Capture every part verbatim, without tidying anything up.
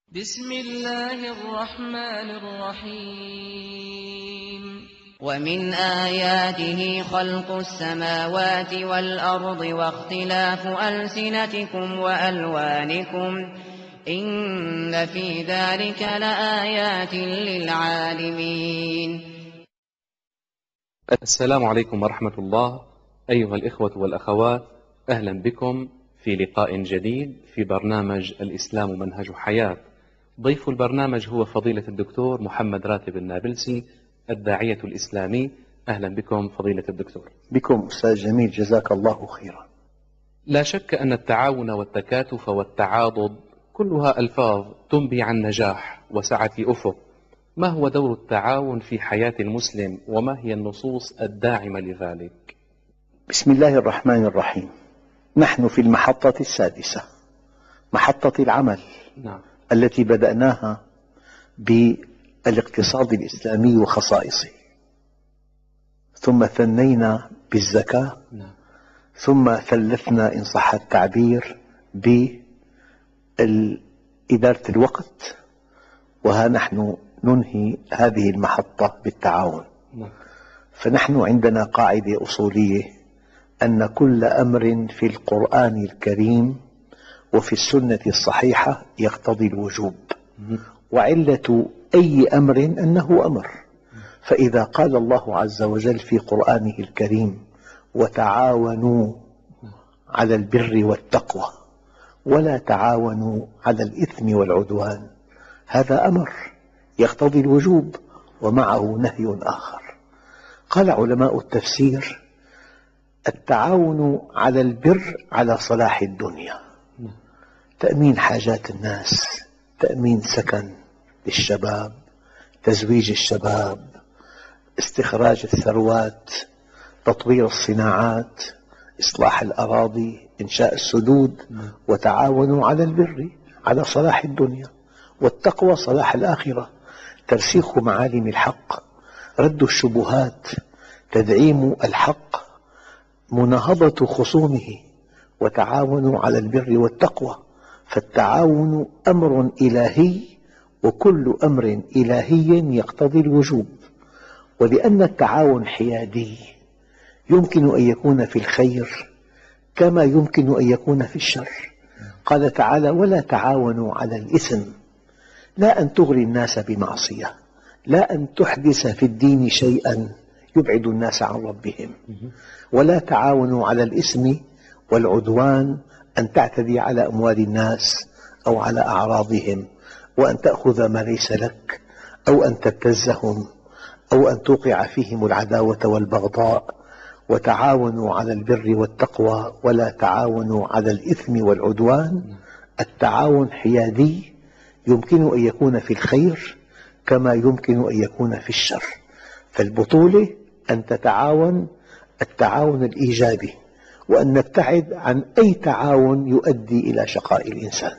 بسم الله الرحمن الرحيم ومن آياته خلق السماوات والأرض واختلاف ألسنتكم وألوانكم إن في ذلك لآيات للعالمين. السلام عليكم ورحمة الله أيها الإخوة والأخوات، أهلا بكم في لقاء جديد في برنامج الإسلام منهج حياة. ضيف البرنامج هو فضيلة الدكتور محمد راتب النابلسي الداعية الإسلامي. أهلا بكم فضيلة الدكتور. بكم أستاذ جميل، جزاك الله خيرا. لا شك أن التعاون والتكاتف والتعاضد كلها ألفاظ تنبي عن نجاح وسعة أفق. ما هو دور التعاون في حياة المسلم وما هي النصوص الداعمة لذلك؟ بسم الله الرحمن الرحيم. نحن في المحطة السادسة، محطة العمل. نعم. التي بدأناها بالاقتصاد الإسلامي وخصائصه، ثم ثنينا بالزكاة، نعم. ثم ثلثنا إن صح التعبير بإدارة الوقت، وها نحن ننهي هذه المحطة بالتعاون. نعم. فنحن عندنا قاعدة أصولية أن كل أمر في القرآن الكريم وفي السنة الصحيحة يقتضي الوجوب، وعلة أي أمر أنه أمر. فإذا قال الله عز وجل في قرآنه الكريم وتعاونوا على البر والتقوى ولا تعاونوا على الإثم والعدوان، هذا أمر يقتضي الوجوب ومعه نهي آخر. قال علماء التفسير: التعاون على البر على صلاح الدنيا، تأمين حاجات الناس، تأمين سكن للشباب، تزويج الشباب، استخراج الثروات، تطوير الصناعات، إصلاح الأراضي، إنشاء السدود. وتعاونوا على البر على صلاح الدنيا، والتقوى صلاح الآخرة، ترسيخ معالم الحق، رد الشبهات، تدعيم الحق، مناهضة خصومه. وتعاونوا على البر والتقوى، فالتعاون أمر إلهي، وكل أمر إلهي يقتضي الوجوب. ولأن التعاون حيادي يمكن أن يكون في الخير كما يمكن أن يكون في الشر. قال تعالى: ولا تعاونوا على الإثم، لا أن تغري الناس بمعصية، لا أن تحدث في الدين شيئا يبعد الناس عن ربهم. ولا تعاونوا على الإثم والعدوان، أن تعتدي على أموال الناس أو على أعراضهم، وأن تأخذ ما ليس لك، أو أن تبتزهم، أو أن توقع فيهم العداوة والبغضاء. وتعاونوا على البر والتقوى ولا تعاونوا على الإثم والعدوان. التعاون حيادي، يمكن أن يكون في الخير كما يمكن أن يكون في الشر. فالبطولة أن تتعاون التعاون الإيجابي، وأن نبتعد عن أي تعاون يؤدي إلى شقاء الإنسان.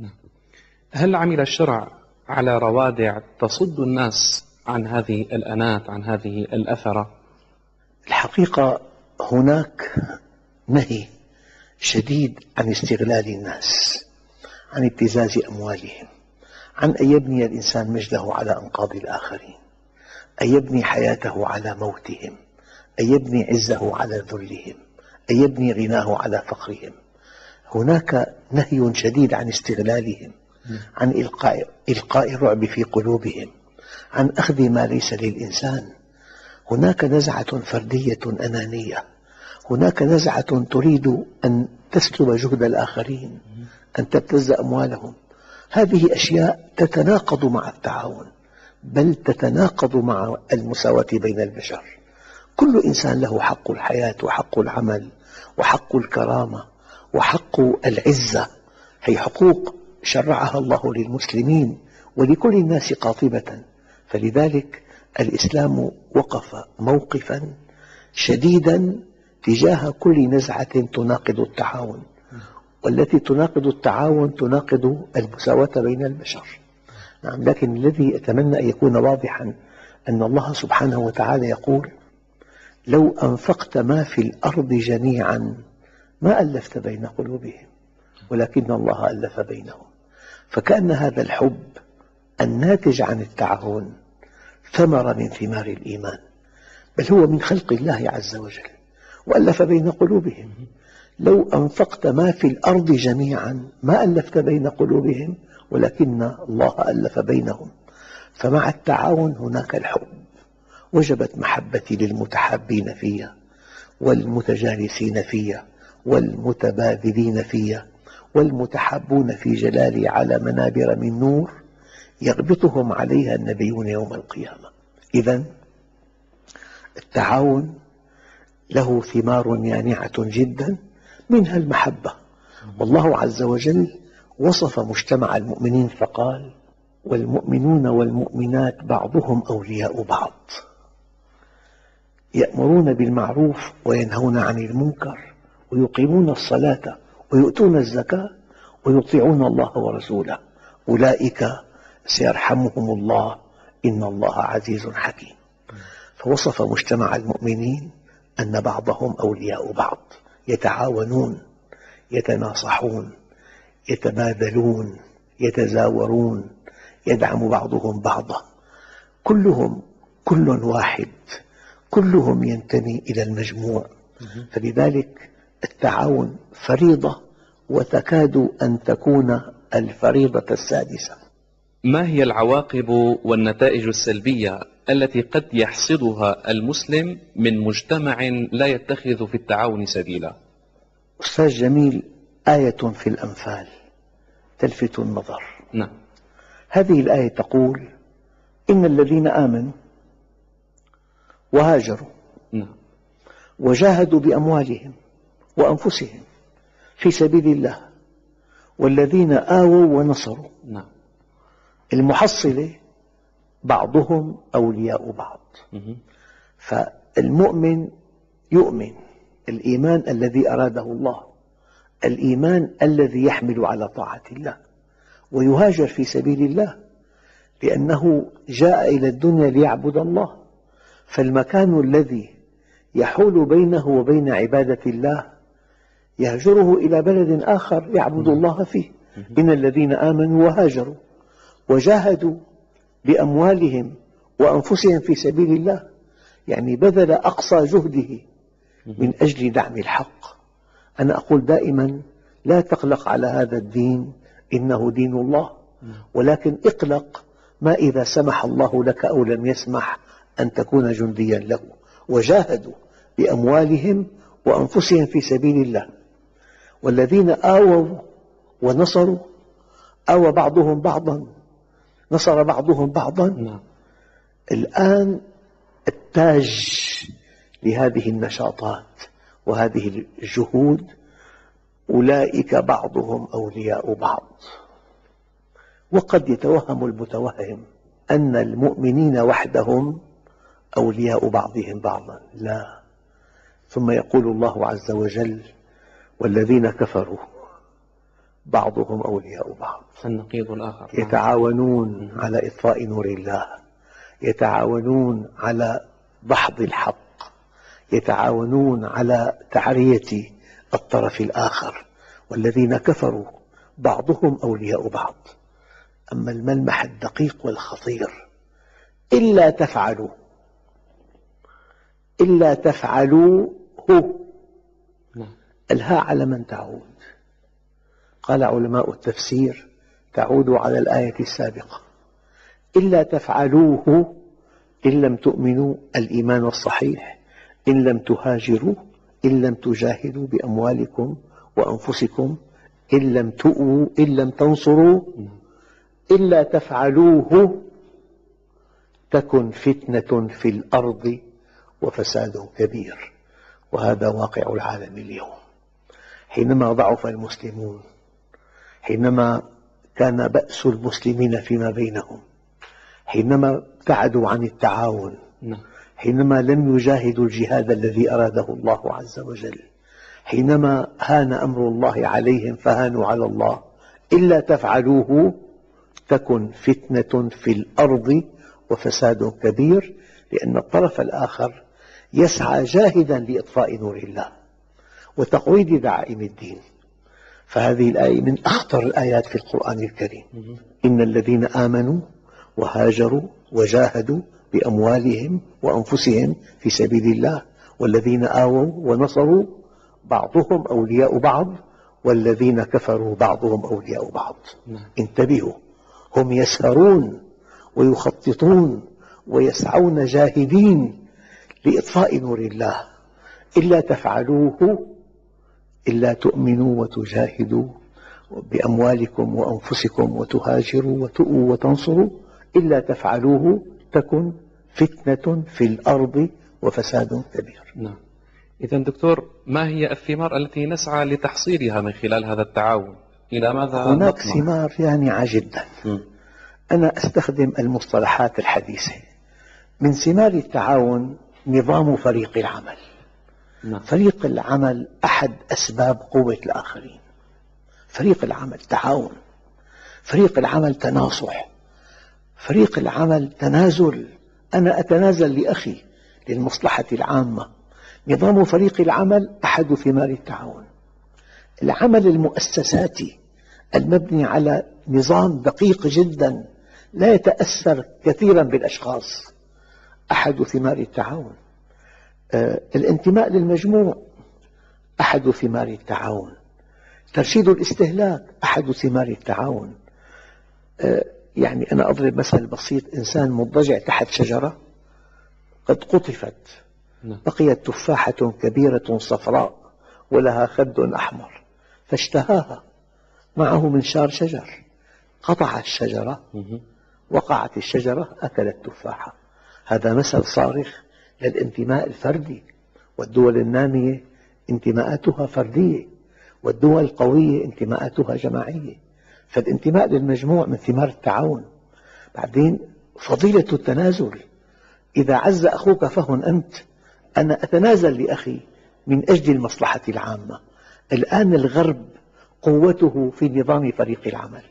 هل عمل الشرع على روادع تصد الناس عن هذه الأنات، عن هذه الأثرة؟ الحقيقة هناك نهي شديد عن استغلال الناس، عن ابتزاز أموالهم، عن أن يبني الإنسان مجده على أنقاض الآخرين، أن يبني حياته على موتهم، أن يبني عزه على ذلهم، أن يبني غناه على فقرهم. هناك نهي شديد عن استغلالهم، عن إلقاء, إلقاء الرعب في قلوبهم، عن أخذ ما ليس للإنسان. هناك نزعة فردية أنانية، هناك نزعة تريد أن تسلب جهد الآخرين، أن تبتز أموالهم. هذه أشياء تتناقض مع التعاون، بل تتناقض مع المساواة بين البشر. كل إنسان له حق الحياة وحق العمل وحق الكرامة وحق العزة، هي حقوق شرعها الله للمسلمين ولكل الناس قاطبة. فلذلك الإسلام وقف موقفا شديدا تجاه كل نزعة تناقض التعاون، والتي تناقض التعاون تناقض المساواة بين البشر. نعم، لكن الذي أتمنى أن يكون واضحا أن الله سبحانه وتعالى يقول: لو أنفقت ما في الأرض جميعا ما ألفت بين قلوبهم ولكن الله ألف بينهم. فكأن هذا الحب الناتج عن التعاون ثمرة من ثمار الإيمان، بل هو من خلق الله عز وجل، وألف بين قلوبهم. لو أنفقت ما في الأرض جميعا ما ألفت بين قلوبهم، ولكن الله ألف بينهم. فمع التعاون هناك الحب، وجبت محبتي للمتحابين فيها والمتجالسين فيها والمتبادلين فيها والمتحابون في جلالي على منابر من نور يغبطهم عليها النبيون يوم القيامة. إذن التعاون له ثمار يانعة جدا، منها المحبة. والله عز وجل وصف مجتمع المؤمنين فقال: والمؤمنون والمؤمنات بعضهم أولياء بعض يأمرون بالمعروف وينهون عن المنكر ويقيمون الصلاة ويؤتون الزكاة ويطيعون الله ورسوله أولئك سيرحمهم الله إن الله عزيز حكيم. فوصف مجتمع المؤمنين أن بعضهم أولياء بعض، يتعاونون، يتناصحون، يتبادلون، يتزاورون، يدعم بعضهم بعضا، كلهم كل واحد، كلهم ينتمي إلى المجموع. فلذلك التعاون فريضة، وتكاد أن تكون الفريضة السادسة. ما هي العواقب والنتائج السلبية التي قد يحصدها المسلم من مجتمع لا يتخذ في التعاون سبيلا؟ أستاذ جميل، آية في الأنفال تلفت النظر. نعم. هذه الآية تقول: إن الذين آمنوا وهاجروا نعم. وجاهدوا بأموالهم وأنفسهم في سبيل الله والذين آووا ونصروا. نعم. المحصلة بعضهم أولياء بعض. فالمؤمن يؤمن الإيمان الذي أراده الله، الإيمان الذي يحمل على طاعة الله، ويهاجر في سبيل الله لأنه جاء إلى الدنيا ليعبد الله. فالمكان الذي يحول بينه وبين عبادة الله يهجره إلى بلد آخر يعبد الله فيه. إن الذين آمنوا وهاجروا وجاهدوا بأموالهم وأنفسهم في سبيل الله، يعني بذل أقصى جهده من أجل دعم الحق. أنا أقول دائما: لا تقلق على هذا الدين، إنه دين الله، ولكن اقلق ما إذا سمح الله لك أو لم يسمح أن تكون جنديا له. وجاهدوا بأموالهم وأنفسهم في سبيل الله والذين آووا ونصروا، آوى بعضهم بعضا، نصر بعضهم بعضا. الآن التاج لهذه النشاطات وهذه الجهود: أولئك بعضهم أولياء بعض. وقد يتوهم المتوهم أن المؤمنين وحدهم أولياء بعضهم بعضا، لا. ثم يقول الله عز وجل: والذين كفروا بعضهم أولياء بعض. النقيض الآخر. يتعاونون على إطفاء نور الله، يتعاونون على دحض الحق، يتعاونون على تعرية الطرف الآخر. والذين كفروا بعضهم أولياء بعض. أما الملمح الدقيق والخطير: إلا تفعلوا، إلا تفعلوا هو الهاء على من تعود؟ قال علماء التفسير: تعود على الآية السابقة. إلا تفعلوه، إن لم تؤمنوا الإيمان الصحيح، إن لم تهاجروا، إن لم تجاهدوا بأموالكم وأنفسكم، إن لم تؤووا، إن لم تنصروا، إلا تفعلوه تكن فتنة في الأرض وفساد كبير. وهذا واقع العالم اليوم. حينما ضعف المسلمون، حينما كان بأس المسلمين فيما بينهم، حينما ابتعدوا عن التعاون، حينما لم يجاهدوا الجهاد الذي أراده الله عز وجل، حينما هان أمر الله عليهم فهانوا على الله، إلا تفعلوه تكن فتنة في الأرض وفساد كبير. لأن الطرف الآخر يسعى جاهدا لإطفاء نور الله وتقويض دعائم الدين. فهذه الآية من أخطر الآيات في القرآن الكريم. إن الذين آمنوا وهاجروا وجاهدوا بأموالهم وأنفسهم في سبيل الله والذين آووا ونصروا بعضهم أولياء بعض والذين كفروا بعضهم أولياء بعض. انتبهوا، هم يسهرون ويخططون ويسعون جاهدين لإطفاء نور الله، إلا تفعلوه إلا تؤمنوا وتجاهدوا بأموالكم وأنفسكم وتهاجروا وتؤوا وتنصروا إلا تفعلوه تكن فتنة في الأرض وفساد كبير. نعم. إذا دكتور، ما هي الثمار التي نسعى لتحصيلها من خلال هذا التعاون؟ إلى ماذا هناك نطمح؟ ثمار يانعة جدا. م. أنا أستخدم المصطلحات الحديثة. من ثمار التعاون نظام فريق العمل. نعم. فريق العمل أحد أسباب قوة الآخرين. فريق العمل تعاون، فريق العمل تناصح، فريق العمل تنازل، أنا أتنازل لأخي للمصلحة العامة. نظام فريق العمل أحد ثمار التعاون. العمل المؤسساتي المبني على نظام دقيق جدا لا يتأثر كثيرا بالأشخاص أحد ثمار التعاون. آه، الانتماء للمجموع أحد ثمار التعاون. ترشيد الاستهلاك أحد ثمار التعاون. آه، يعني أنا أضرب مثل بسيط، إنسان مضطجع تحت شجرة قد قطفت، بقيت تفاحة كبيرة صفراء ولها خد أحمر فاشتهاها، معه منشار شجر، قطع الشجرة، وقعت الشجرة أكلت تفاحة. هذا مثل صارخ للانتماء الفردي، والدول النامية انتماءاتها فردية والدول القوية انتماءاتها جماعية. فالانتماء للمجموع من ثمار التعاون. بعدين فضيلة التنازل، إذا عز أخوك فهن أنت. أنا أتنازل لأخي من أجل المصلحة العامة. الآن الغرب قوته في نظام فريق العمل،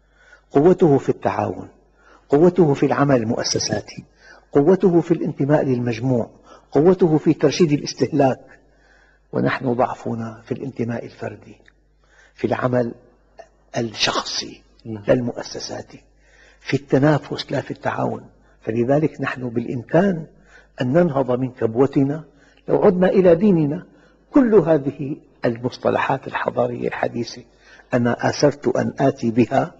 قوته في التعاون، قوته في العمل المؤسساتي، قوته في الانتماء للمجموع، قوته في ترشيد الاستهلاك، ونحن ضعفنا في الانتماء الفردي، في العمل الشخصي لا المؤسساتي، في التنافس لا في التعاون. فلذلك نحن بالإمكان أن ننهض من كبوتنا لو عدنا إلى ديننا. كل هذه المصطلحات الحضارية الحديثة أنا آثرت أن آتي بها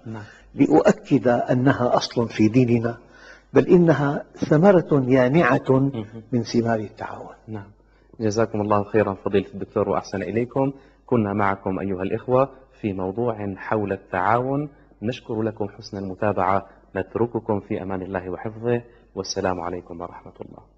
لأؤكد أنها أصل في ديننا، بل إنها ثمرة يانعة من ثمار التعاون. نعم. جزاكم الله خيرا فضيلة الدكتور وأحسن إليكم. كنا معكم أيها الإخوة في موضوع حول التعاون. نشكر لكم حسن المتابعة، نترككم في أمان الله وحفظه، والسلام عليكم ورحمة الله.